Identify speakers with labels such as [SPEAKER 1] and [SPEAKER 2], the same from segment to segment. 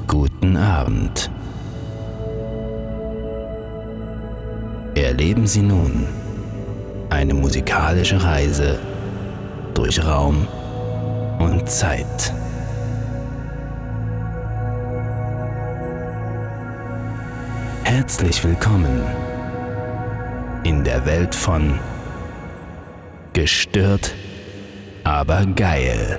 [SPEAKER 1] Guten Abend. Erleben Sie nun eine musikalische Reise durch Raum und Zeit. Herzlich willkommen in der Welt von Gestört, aber geil.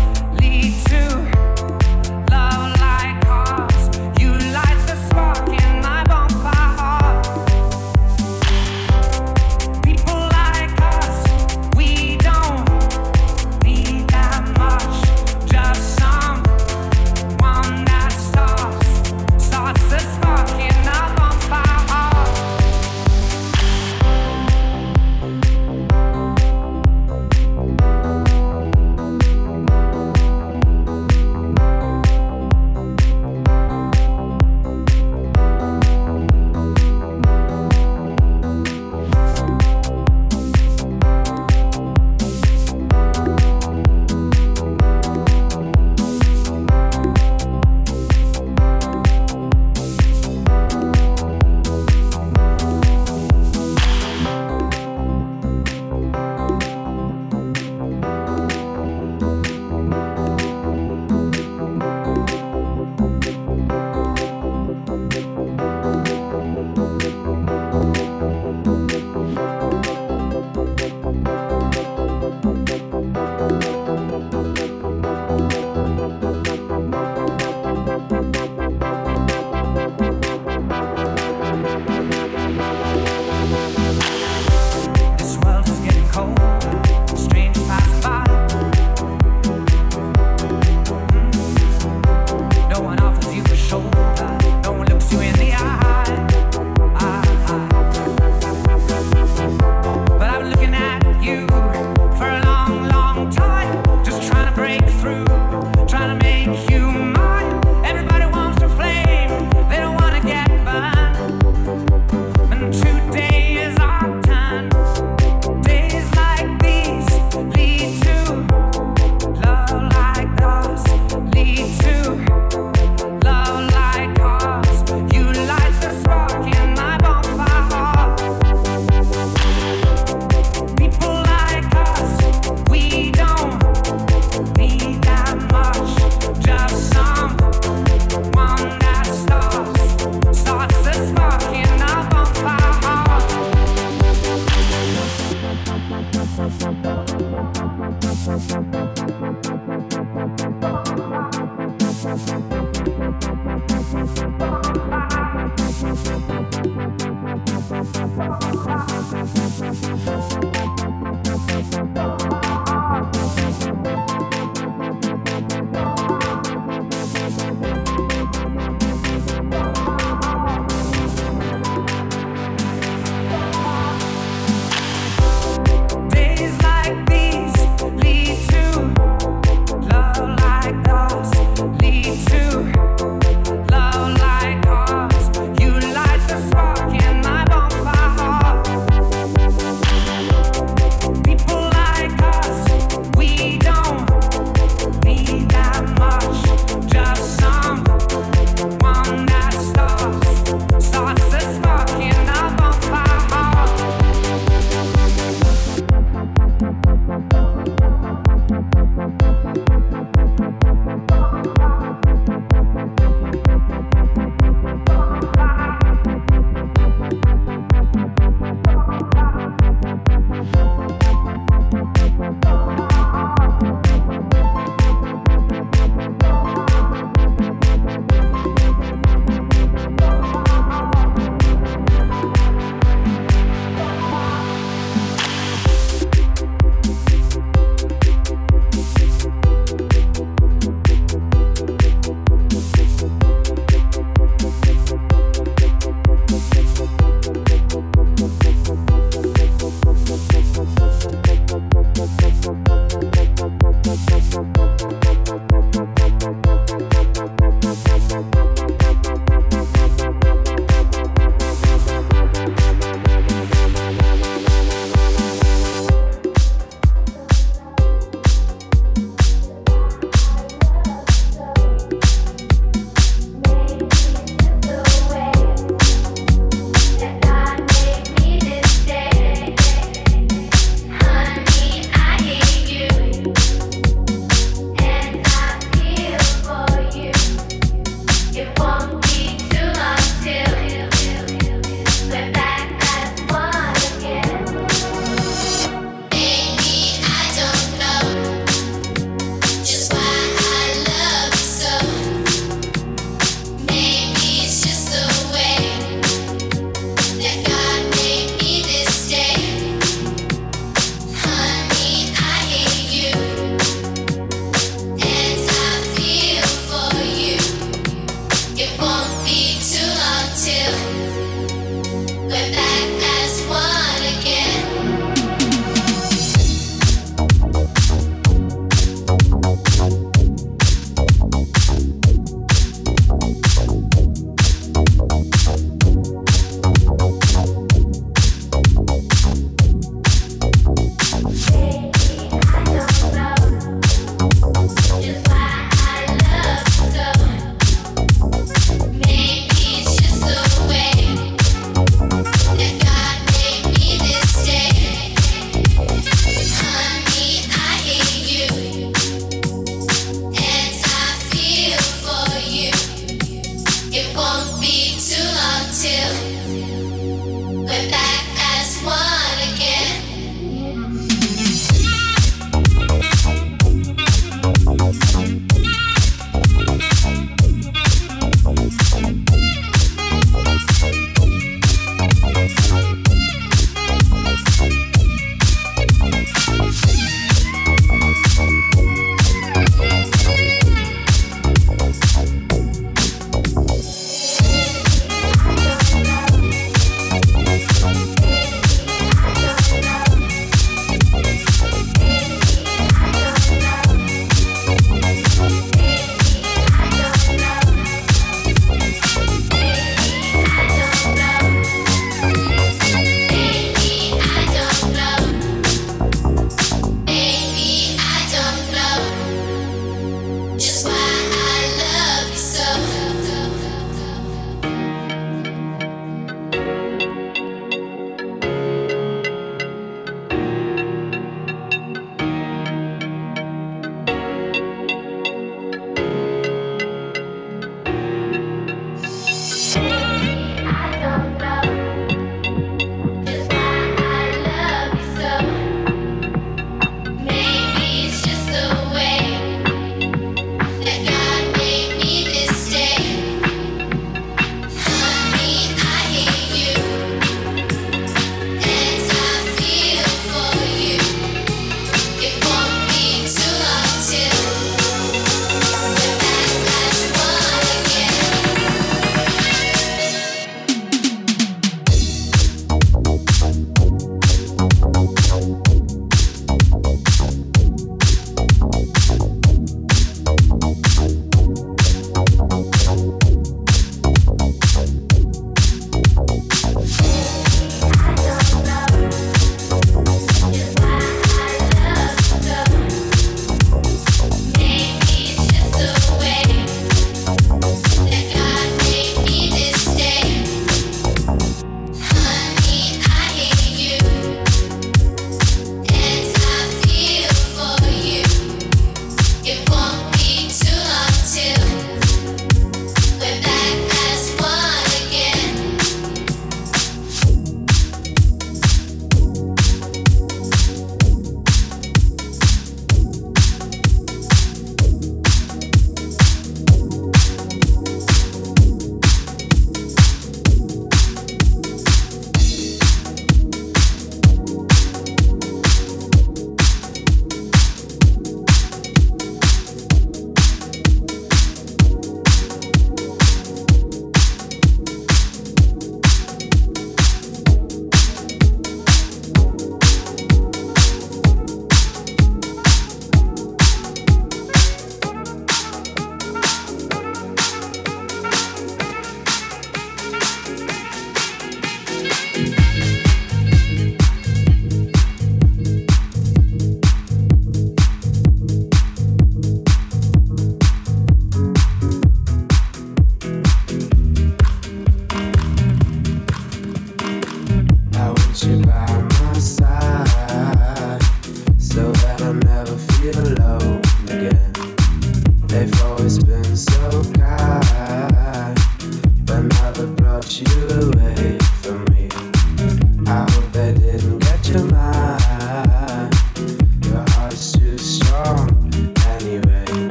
[SPEAKER 2] Love like ours, you light the spark in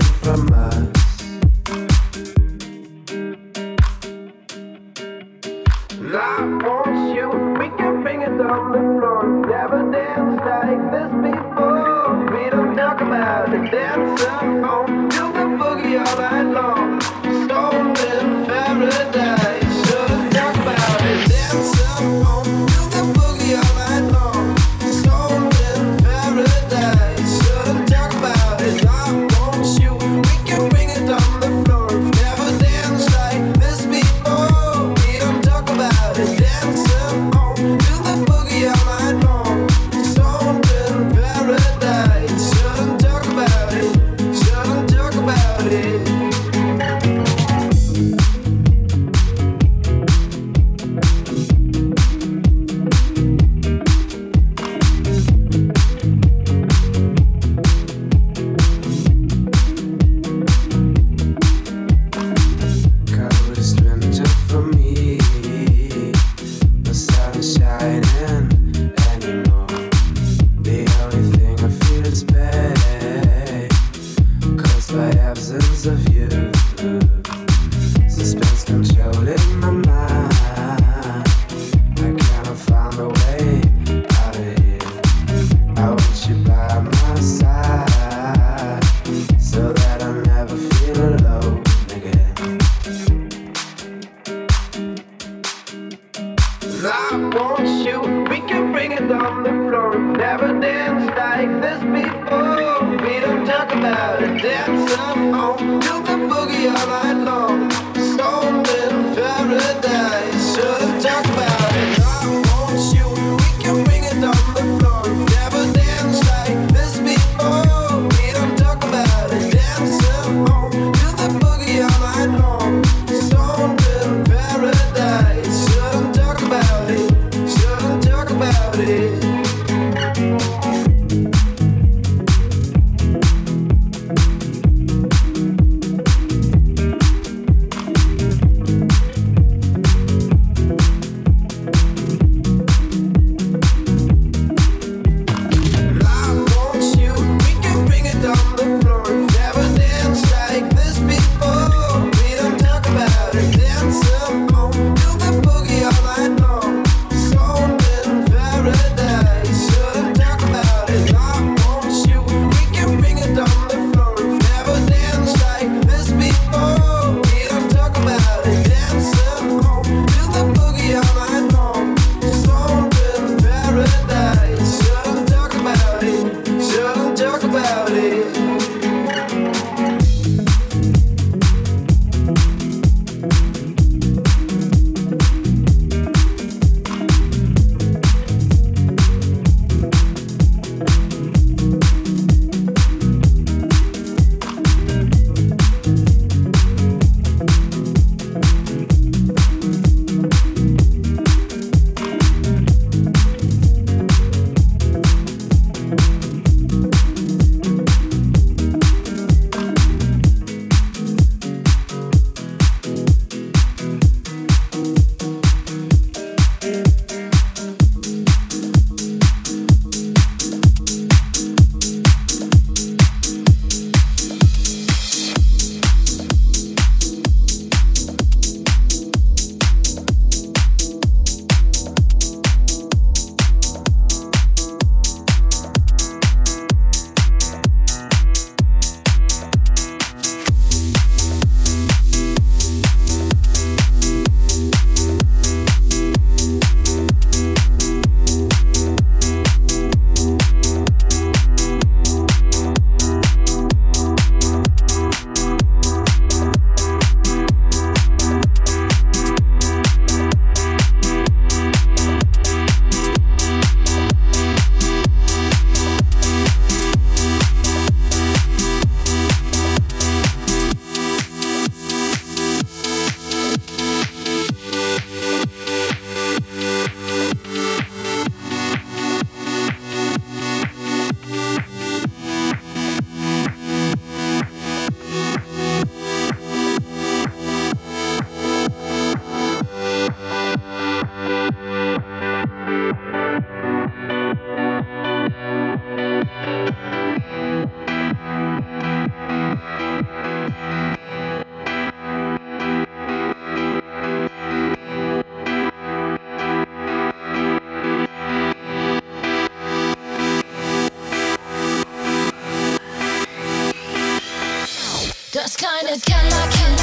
[SPEAKER 2] from us. I want you, we can bring it on the floor. Never danced like this before. We don't talk about it, dance alone. Do the boogie all night long. Stoned in paradise. Shouldn't talk about it, dance alone. Do the boogie all night long. Stoned in paradise. Shouldn't talk about it, I want you, we can bring it on the floor. Never danced like this before. We don't talk about it, dancing on. Do the boogie all night long. Stoned in paradise. Shouldn't talk about it. Shouldn't talk about it. Coldest winter for me. The sun is shining anymore. The only thing I feel is pain, caused by absence of you. Suspense controlling my mind. I cannot find a way out of here. I want you by my side, so that I never feel alone again. I want you, we can bring it on the floor. Never danced like this before. We don't talk about it, dance alone. Do the boogie all night long. Stoned in paradise. Shouldn't talk about it. I want you, we can bring it on the floor. Never danced like this before. We don't talk about it, dance alone. Do the boogie all night long. Stoned in paradise. Shouldn't talk about it. Shouldn't talk about it.
[SPEAKER 3] Das kleine Kellerkind.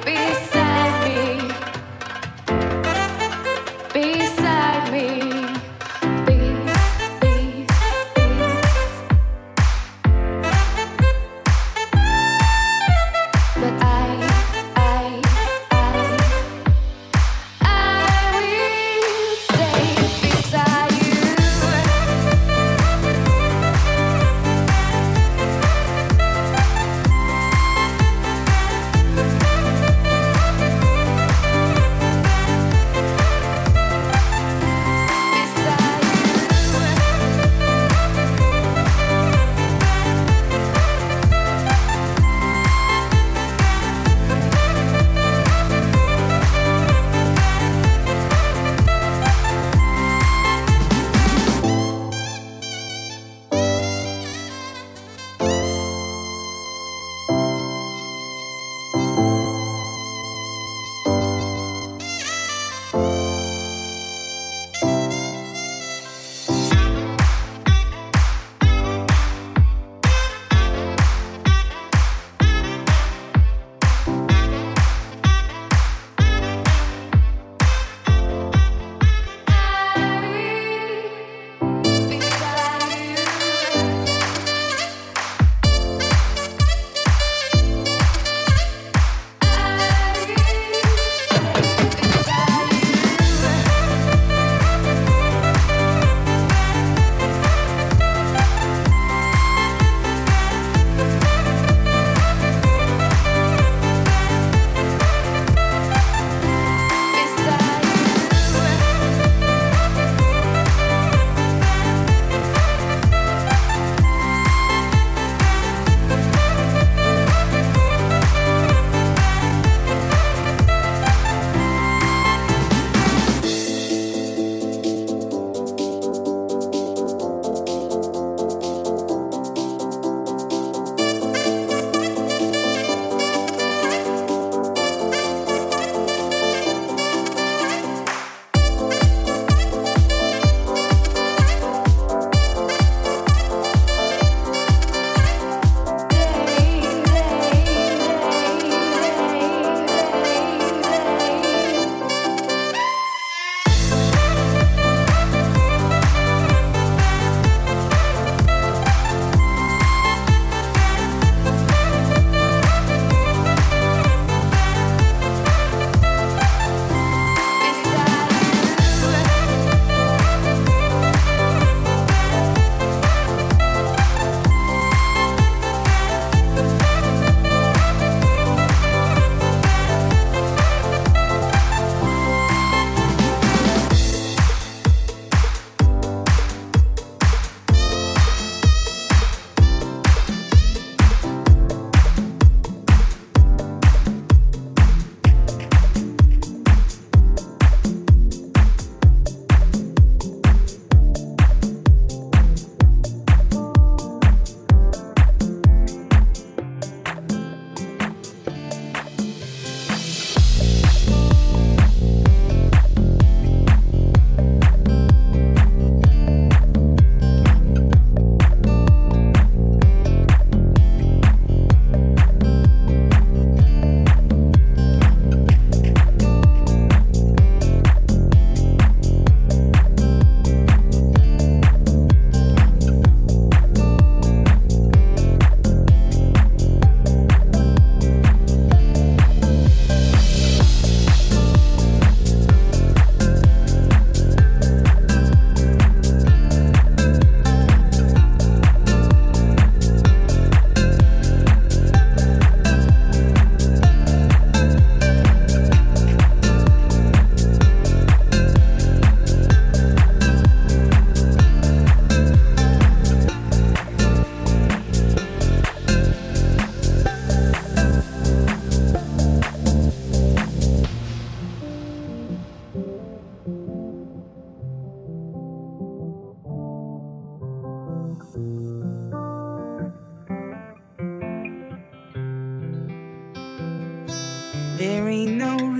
[SPEAKER 4] Beside me.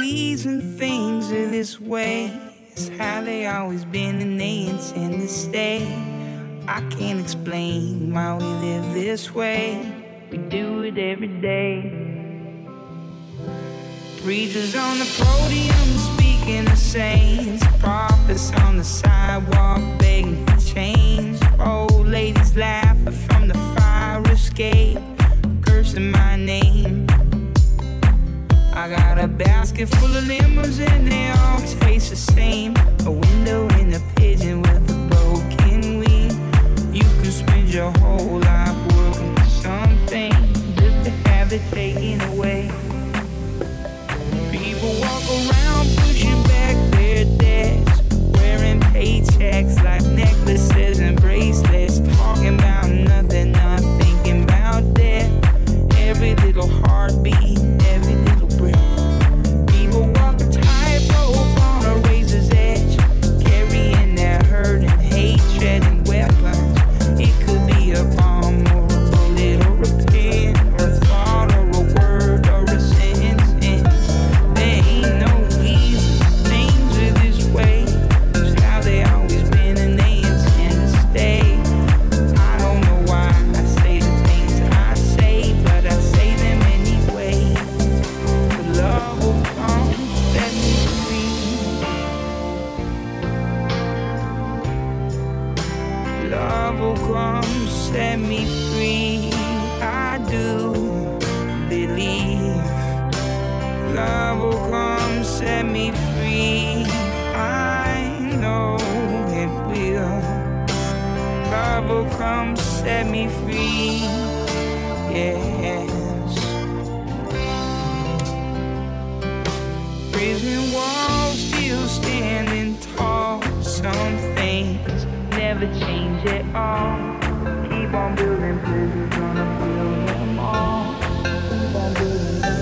[SPEAKER 4] reason things are this way. It's how they always been and they intend to stay. I can't explain why we live this way. We do it every day. Preachers on the podium speaking of saints, prophets on the sidewalk begging for change. Old ladies laughing from the fire escape, cursing my name. I got a basket full of lemons and they all taste the same. A window in a pigeon with a broken wing. You can spend your whole life working for something just to have it taken away. People walk around pushing back their debts, wearing paychecks like necklaces and bracelets, talking about nothing, not thinking about death. Every little heartbeat, every little breath. People walk a tightrope on a razor's edge, carrying their hurt and hatred and weapons. It could be a bomb or a bullet or a pen or a thought or a word or a sentence. There ain't no reason things are this way. It's how they always been and they intend to stay. I don't know why I say the things I say, but I say them anyway. But love will come, set me free. Love will come, set me free. I do believe. Love will come, set me free. I know it will. Love will come, set me free. Yes. Prison walls still standing tall. Some things never change at all. Keep on building bridges, gonna build them all. Keep on building them.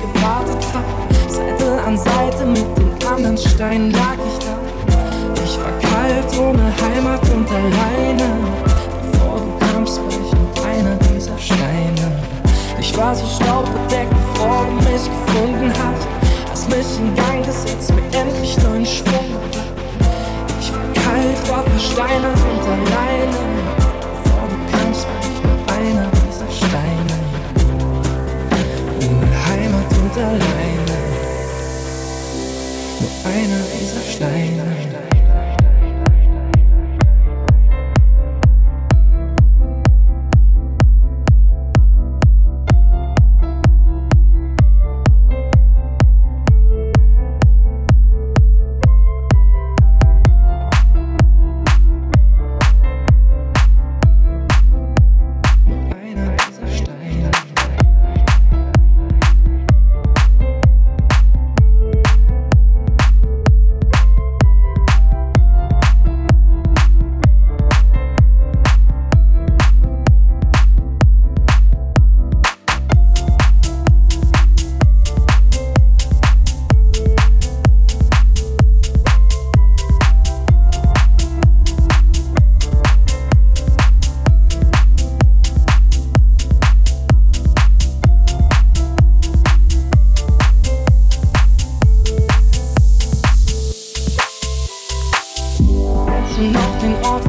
[SPEAKER 5] gewartet hab. Seite an Seite mit den anderen Steinen lag ich da. Ich war kalt, ohne Heimat und alleine. Bevor du kamst, war ich nur einer dieser Steine. Ich war so staubbedeckt, bevor du mich gefunden hast. Hast mich in Gang gesetzt, mir endlich neuen Schwung gebracht. Ich war kalt, war versteinert und alleine. Bevor du kamst, war ich nur einer dieser Steine. Ohne Heimat und alleine. Nur einer dieser Steine. Auf den Ort.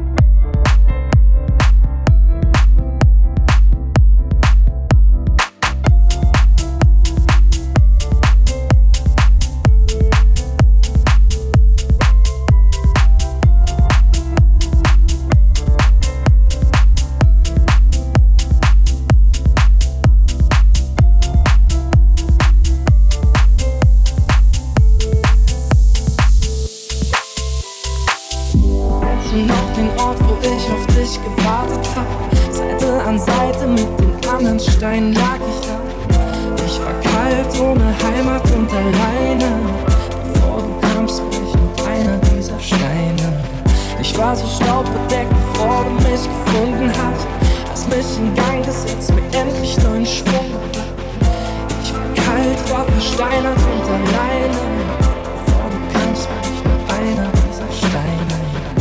[SPEAKER 5] Auf den Ort, wo ich auf dich gewartet hab. Seite an Seite mit den anderen Steinen lag ich da. Ich war kalt, ohne Heimat und alleine. Bevor du kamst, war ich nur einer dieser Steine. Ich war so staubbedeckt, bevor du mich gefunden hast. Hast mich in Gang gesetzt, mir endlich neuen Schwung gebracht. Ich war kalt, war versteinert und alleine. Bevor du kamst, war ich nur einer dieser Steine.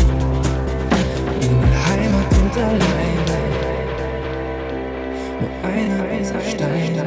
[SPEAKER 5] Ohne Heimat und alleine. Nur einer dieser Steine.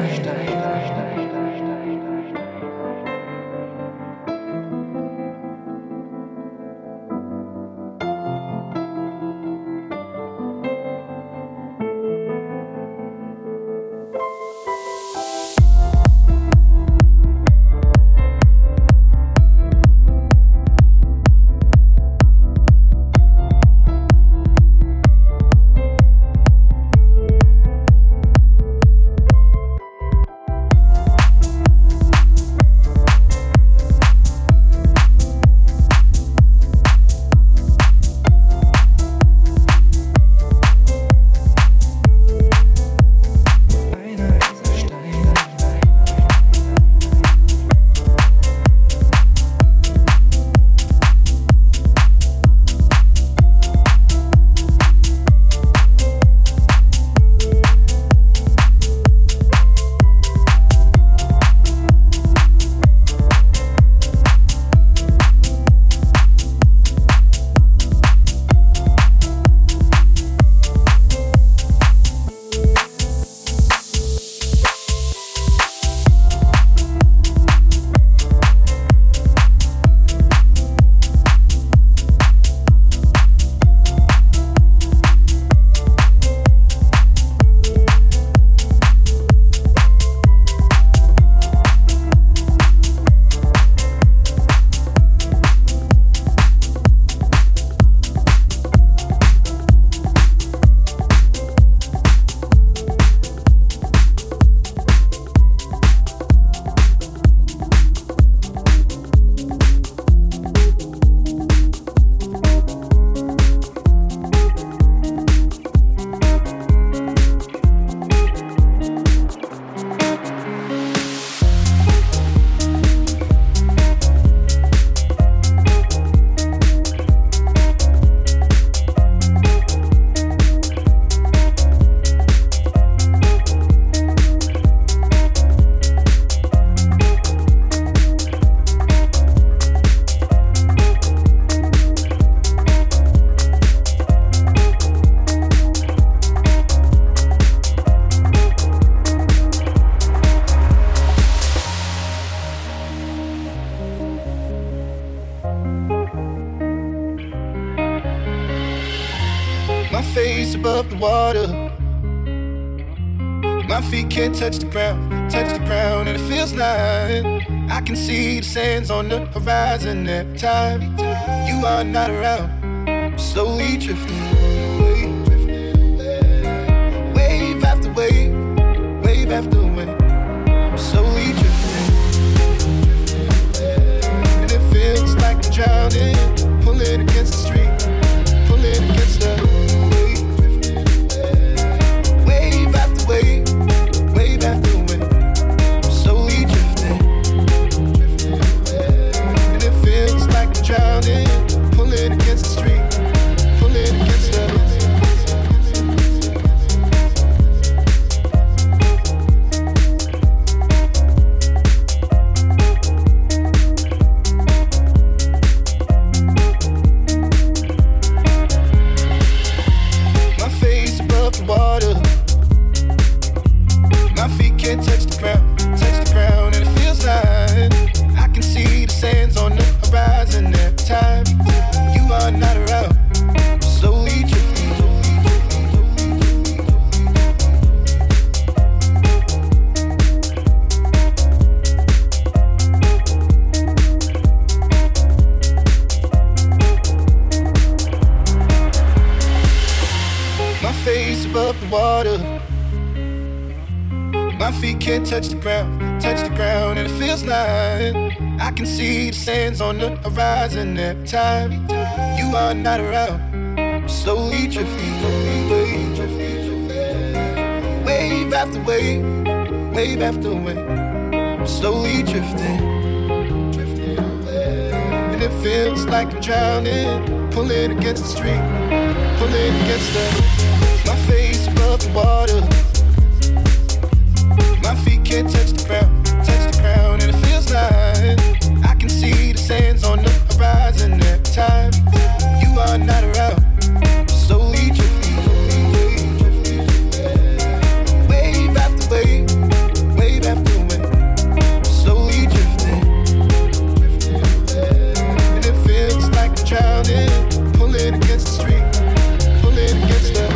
[SPEAKER 6] face above the water. My feet can't touch the ground, and it feels like I can see the sands on the horizon every time you are not around. I'm slowly drifting away, wave after wave, wave after wave. I'm slowly drifting, and it feels like I'm drowning, pulling against the street, pulling against the wave after wave. Wave after wave, I'm slowly drifting, and it feels like I'm drowning, pulling against the street, pulling against the my face above the water. My feet can't touch the ground, and it feels like I can see the sands on the horizon every time you are not around. I'm slowly drifting, my face above the water. My feet can't touch the ground, and it feels like I can see the sands on the horizon every time you are not around. I'm slowly drifting, wave after wave, wave after wave. I'm slowly drifting, and it feels like I'm drowning, pulling against the street, pulling against the. My face above the water. My feet can't touch the ground, and it feels like I can see the sands on the horizon every time you are not around. I'm slowly drifting, wave after wave, wave after wave. I'm slowly drifting, and it feels like I'm drowning, pulling against the street, pulling against the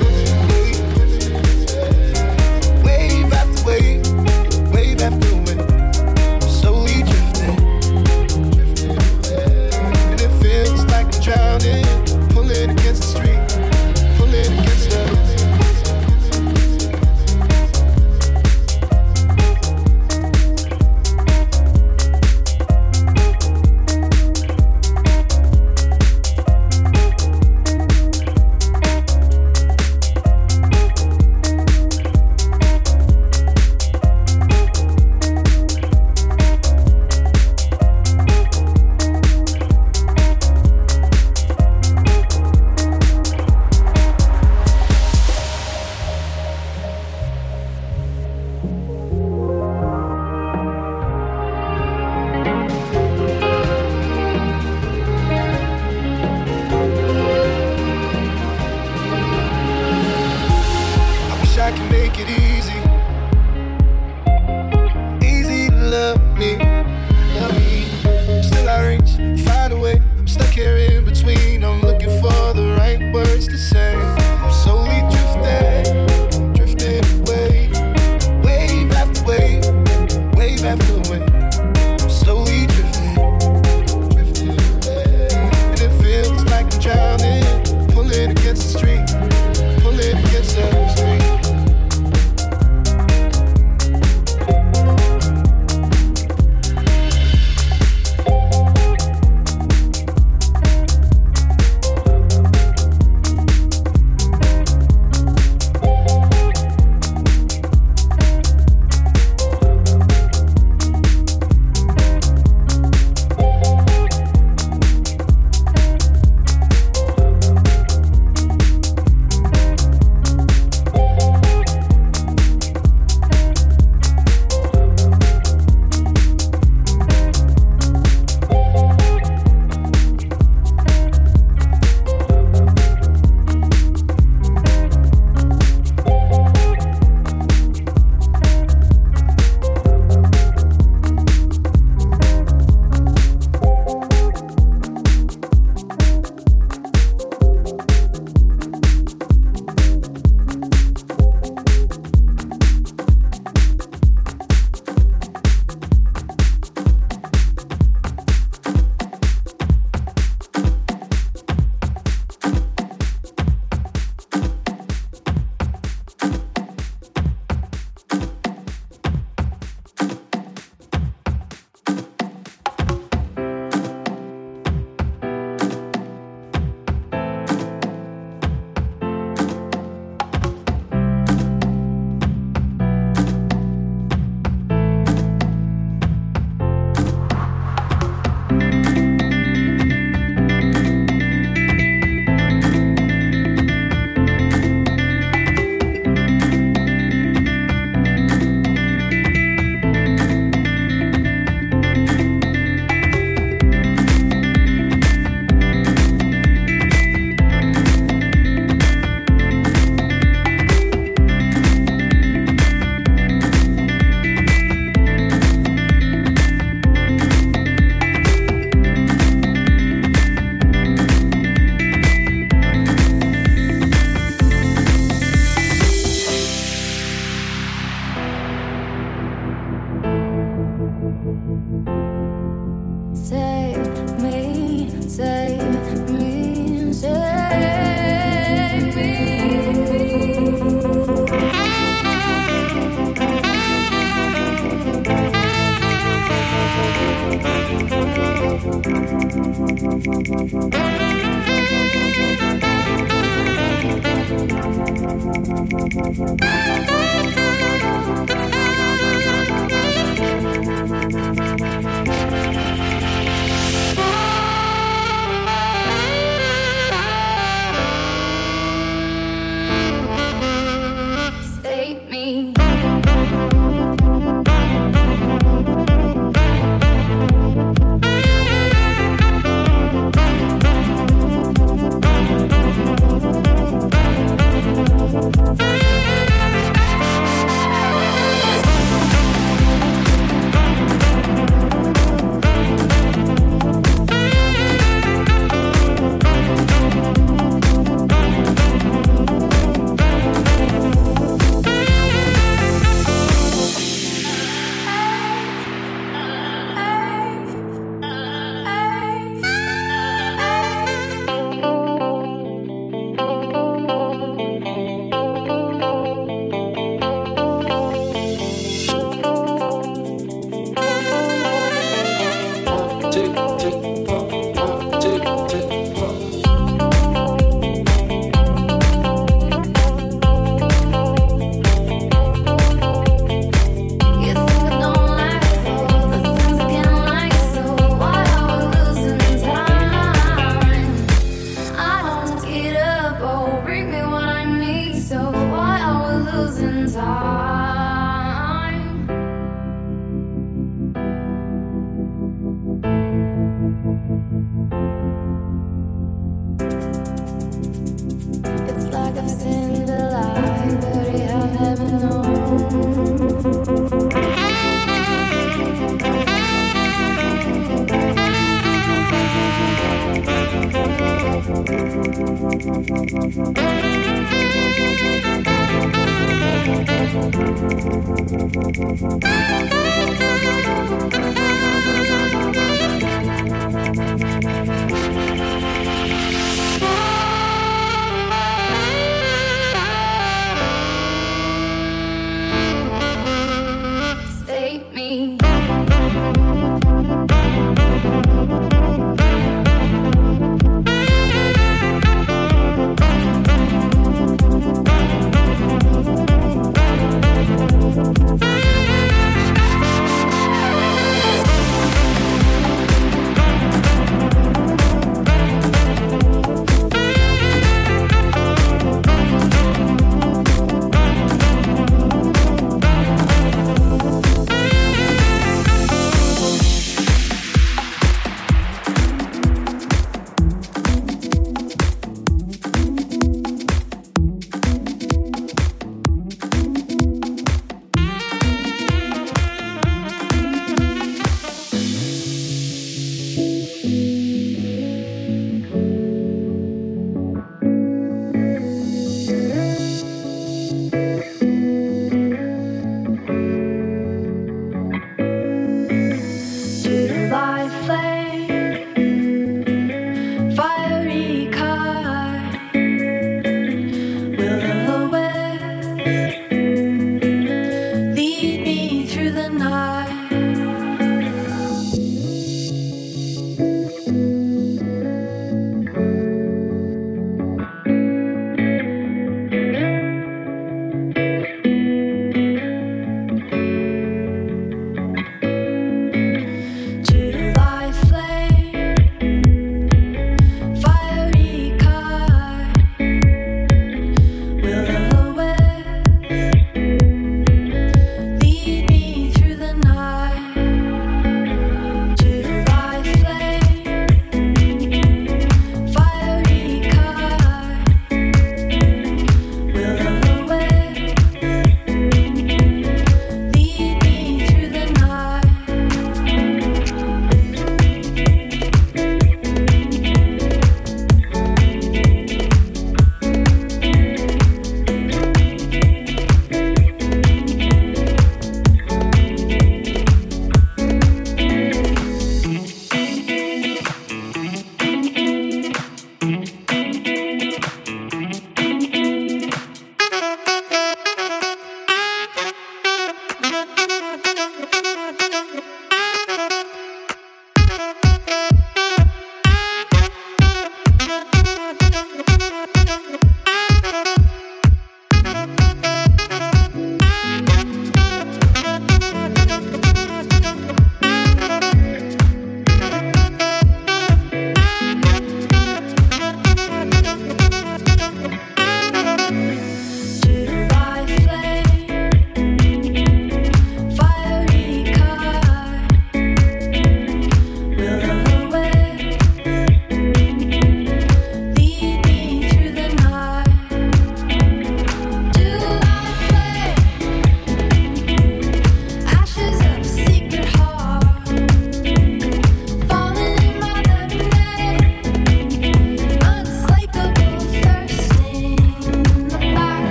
[SPEAKER 6] wave after wave. Wave after wave, I'm slowly drifting, and it feels like I'm drowning, pulling against the street, pulling against the. I can make it easy, easy to love me. Still I reach, find a way. I'm stuck here in between. I'm looking for the right words to say. I'm slowly drifting, drifting away, wave after wave, wave after wave. I'm slowly drifting, drifting away, and it feels like I'm drowning, pulling against the street, pulling against the street.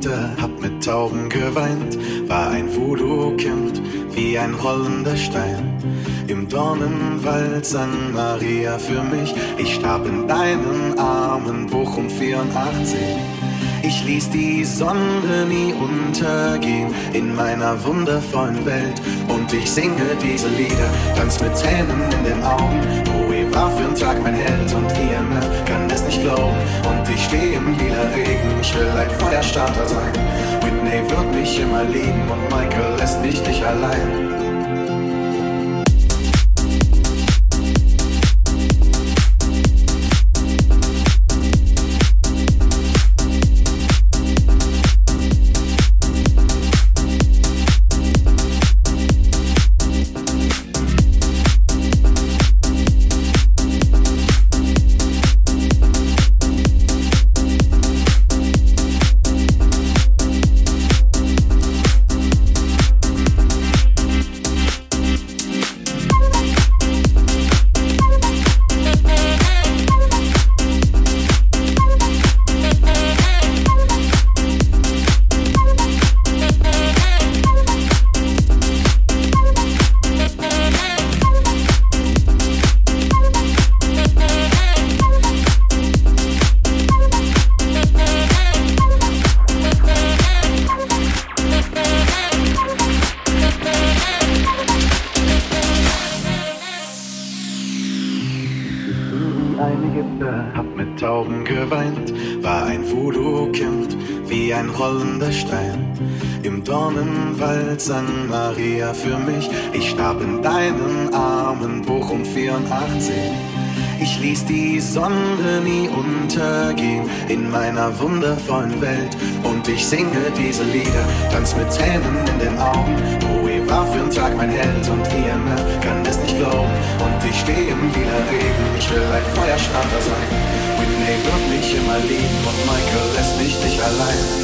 [SPEAKER 7] Geliebte, hab mit Tauben geweint, war ein Voodoo-Kind, wie ein rollender Stein. Im Dornenwald sang Maria für mich, ich starb in deinen Armen, Bochum 84. Ich ließ die Sonne nie untergehen in meiner wundervollen Welt. Und ich singe diese Lieder, tanz mit Tränen in den Augen. Bowie war für einen Tag mein Held und IMF kann es nicht glauben. Und ich stehe im lila Regen, ich will ein Feuerstarter sein. Whitney wird mich immer lieben und Michael lässt mich nicht allein. Hab mit Tauben geweint, war ein Voodoo-Kind, wie ein rollender Stein. Im Dornenwald sang Maria für mich, ich starb in deinen Armen, Bochum 84. Ich ließ die Sonne nie untergehen in meiner wundervollen Welt. Und ich singe diese Lieder, tanz mit Tränen in den Augen. Bowie war für einen Tag mein Held und IMF kann es nicht glauben. Und ich stehe im lila Regen, ich will ein Feuerstarter sein. Whitney wird mich immer lieben und Michael lässt mich nicht allein.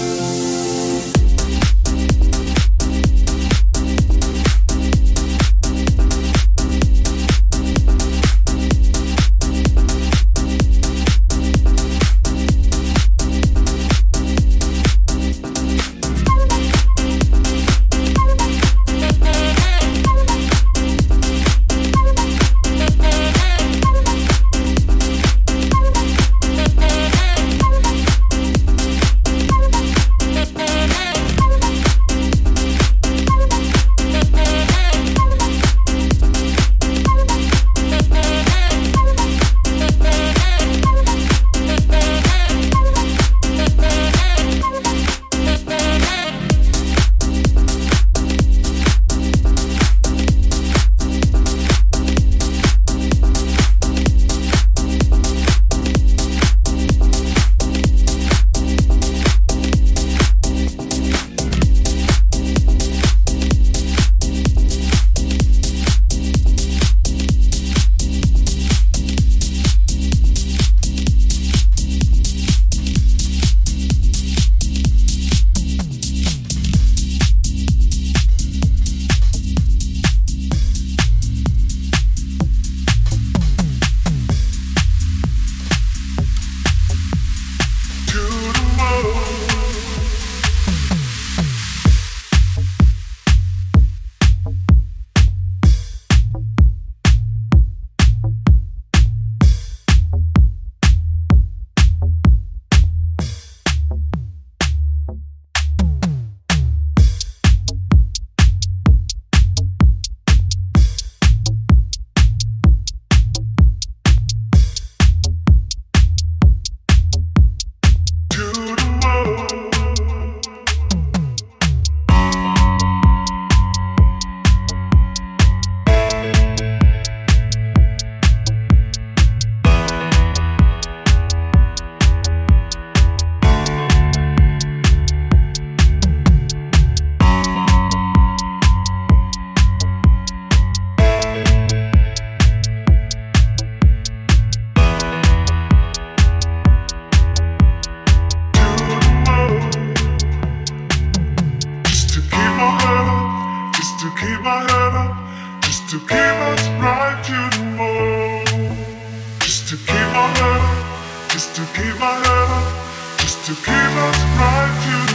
[SPEAKER 8] to keep us right to the moon. Just to keep my head up, just to keep my head up, just to keep us right to the moon.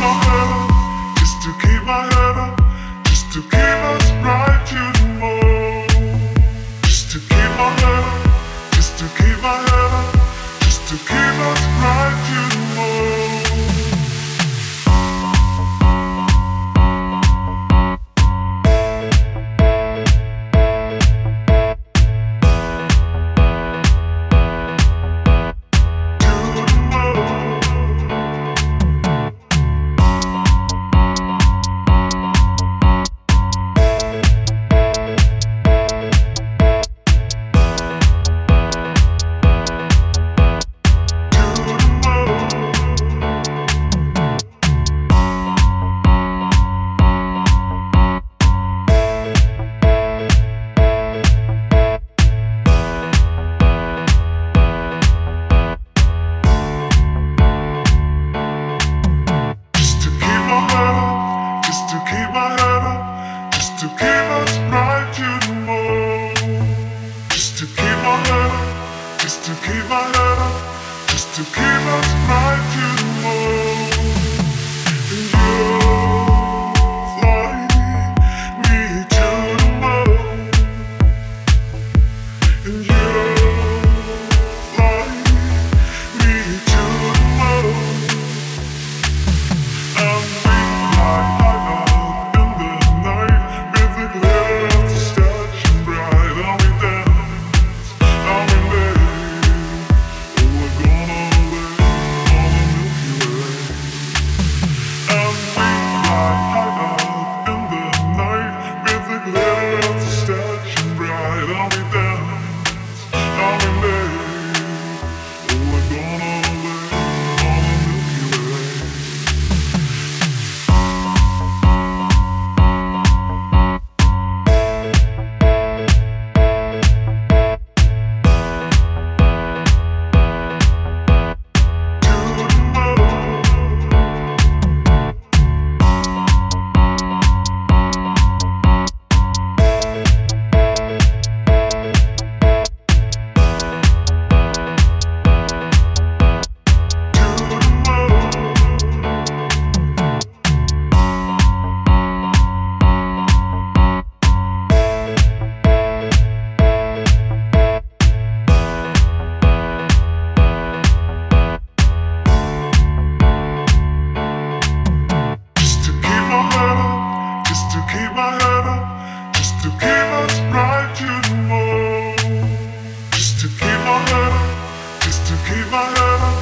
[SPEAKER 8] Keep my head up.